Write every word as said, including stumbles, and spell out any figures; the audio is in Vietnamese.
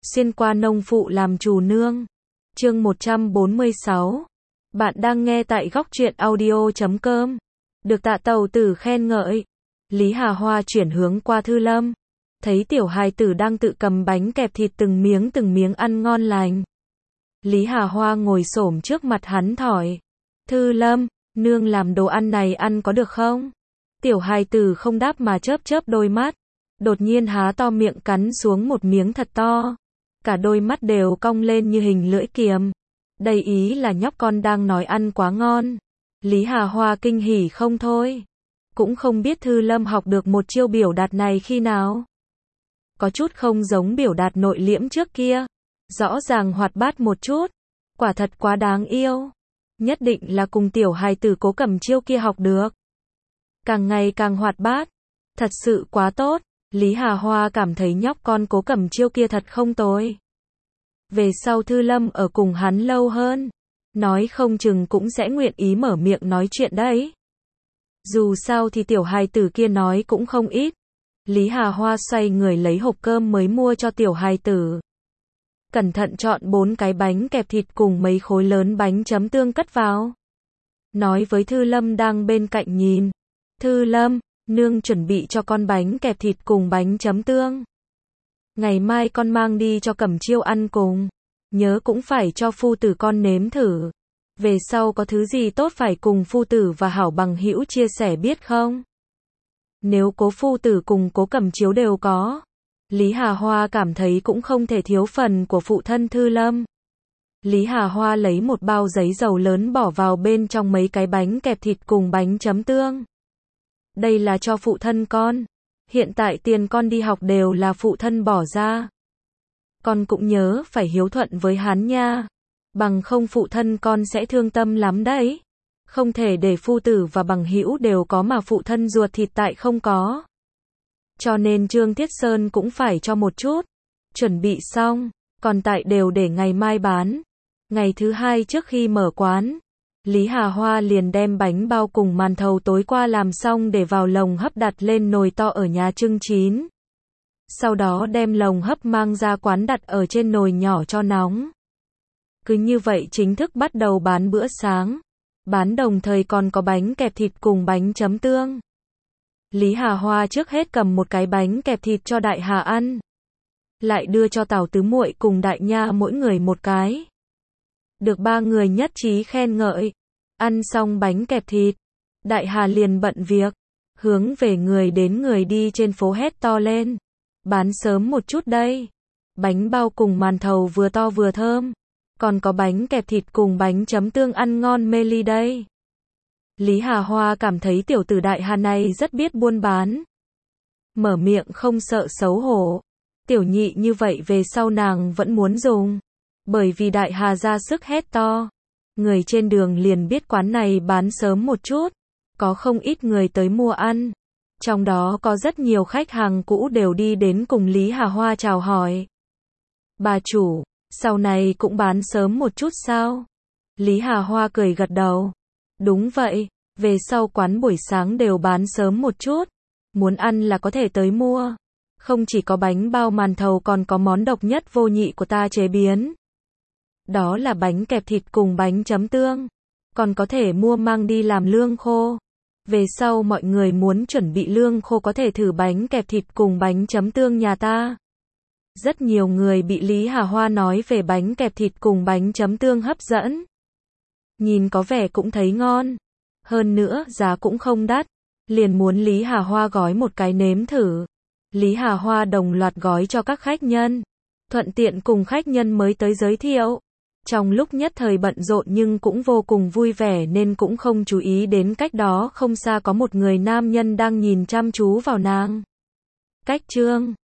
Xuyên qua nông phụ làm chủ nương. Chương một trăm bốn mươi sáu. Bạn đang nghe tại góc truyện audio chấm com. Được Tạ Tàu Tử khen ngợi. Lý Hà Hoa chuyển hướng qua Thư Lâm. Thấy tiểu hài tử đang tự cầm bánh kẹp thịt từng miếng từng miếng ăn ngon lành. Lý Hà Hoa ngồi xổm trước mặt hắn thhỏi. Thư Lâm, nương làm đồ ăn này ăn có được không? Tiểu hài tử không đáp mà chớp chớp đôi mắt. Đột nhiên há to miệng cắn xuống một miếng thật to. Cả đôi mắt đều cong lên như hình lưỡi kiềm. Đây ý là nhóc con đang nói ăn quá ngon. Lý Hà Hoa kinh hỉ không thôi. Cũng không biết Thư Lâm học được một chiêu biểu đạt này khi nào. Có chút không giống biểu đạt nội liễm trước kia. Rõ ràng hoạt bát một chút. Quả thật quá đáng yêu. Nhất định là cùng tiểu hài tử Cố Cẩm Chiêu kia học được. Càng ngày càng hoạt bát. Thật sự quá tốt. Lý Hà Hoa cảm thấy nhóc con Cố Cẩm Chiêu kia thật không tồi. Về sau Thư Lâm ở cùng hắn lâu hơn. Nói không chừng cũng sẽ nguyện ý mở miệng nói chuyện đấy. Dù sao thì tiểu hài tử kia nói cũng không ít. Lý Hà Hoa xoay người lấy hộp cơm mới mua cho tiểu hài tử. Cẩn thận chọn bốn cái bánh kẹp thịt cùng mấy khối lớn bánh chấm tương cất vào. Nói với Thư Lâm đang bên cạnh nhìn. Thư Lâm, nương chuẩn bị cho con bánh kẹp thịt cùng bánh chấm tương. Ngày mai con mang đi cho Cẩm Chiêu ăn cùng. Nhớ cũng phải cho phu tử con nếm thử. Về sau có thứ gì tốt phải cùng phu tử và hảo bằng hữu chia sẻ biết không? Nếu Cố phu tử cùng Cố Cẩm Chiếu đều có. Lý Hà Hoa cảm thấy cũng không thể thiếu phần của phụ thân Thư Lâm. Lý Hà Hoa lấy một bao giấy dầu lớn bỏ vào bên trong mấy cái bánh kẹp thịt cùng bánh chấm tương. Đây là cho phụ thân con. Hiện tại tiền con đi học đều là phụ thân bỏ ra. Con cũng nhớ phải hiếu thuận với hắn nha. Bằng không phụ thân con sẽ thương tâm lắm đấy. Không thể để phu tử và bằng hữu đều có mà phụ thân ruột thịt tại không có. Cho nên Trương Thiết Sơn cũng phải cho một chút. Chuẩn bị xong, còn tại đều để ngày mai bán. Ngày thứ hai trước khi mở quán, Lý Hà Hoa liền đem bánh bao cùng màn thầu tối qua làm xong để vào lồng hấp đặt lên nồi to ở nhà trưng chín. Sau đó đem lồng hấp mang ra quán đặt ở trên nồi nhỏ cho nóng. Cứ như vậy chính thức bắt đầu bán bữa sáng. Bán đồng thời còn có bánh kẹp thịt cùng bánh chấm tương. Lý Hà Hoa trước hết cầm một cái bánh kẹp thịt cho Đại Hà ăn. Lại đưa cho Tào Tứ Muội cùng Đại Nha mỗi người một cái. Được ba người nhất trí khen ngợi. Ăn xong bánh kẹp thịt, Đại Hà liền bận việc. Hướng về người đến người đi trên phố hét to lên. Bán sớm một chút đây. Bánh bao cùng màn thầu vừa to vừa thơm. Còn có bánh kẹp thịt cùng bánh chấm tương ăn ngon mê ly đây. Lý Hà Hoa cảm thấy tiểu tử Đại Hà này rất biết buôn bán. Mở miệng không sợ xấu hổ. Tiểu nhị như vậy về sau nàng vẫn muốn dùng. Bởi vì Đại Hà ra sức hét to. Người trên đường liền biết quán này bán sớm một chút. Có không ít người tới mua ăn. Trong đó có rất nhiều khách hàng cũ đều đi đến cùng Lý Hà Hoa chào hỏi. Bà chủ, sau này cũng bán sớm một chút sao? Lý Hà Hoa cười gật đầu. Đúng vậy, về sau quán buổi sáng đều bán sớm một chút. Muốn ăn là có thể tới mua. Không chỉ có bánh bao màn thầu còn có món độc nhất vô nhị của ta chế biến. Đó là bánh kẹp thịt cùng bánh chấm tương. Còn có thể mua mang đi làm lương khô. Về sau mọi người muốn chuẩn bị lương khô có thể thử bánh kẹp thịt cùng bánh chấm tương nhà ta. Rất nhiều người bị Lý Hà Hoa nói về bánh kẹp thịt cùng bánh chấm tương hấp dẫn. Nhìn có vẻ cũng thấy ngon. Hơn nữa giá cũng không đắt. Liền muốn Lý Hà Hoa gói một cái nếm thử. Lý Hà Hoa đồng loạt gói cho các khách nhân. Thuận tiện cùng khách nhân mới tới giới thiệu. Trong lúc nhất thời bận rộn nhưng cũng vô cùng vui vẻ nên cũng không chú ý đến cách đó không xa có một người nam nhân đang nhìn chăm chú vào nàng. Cách Trương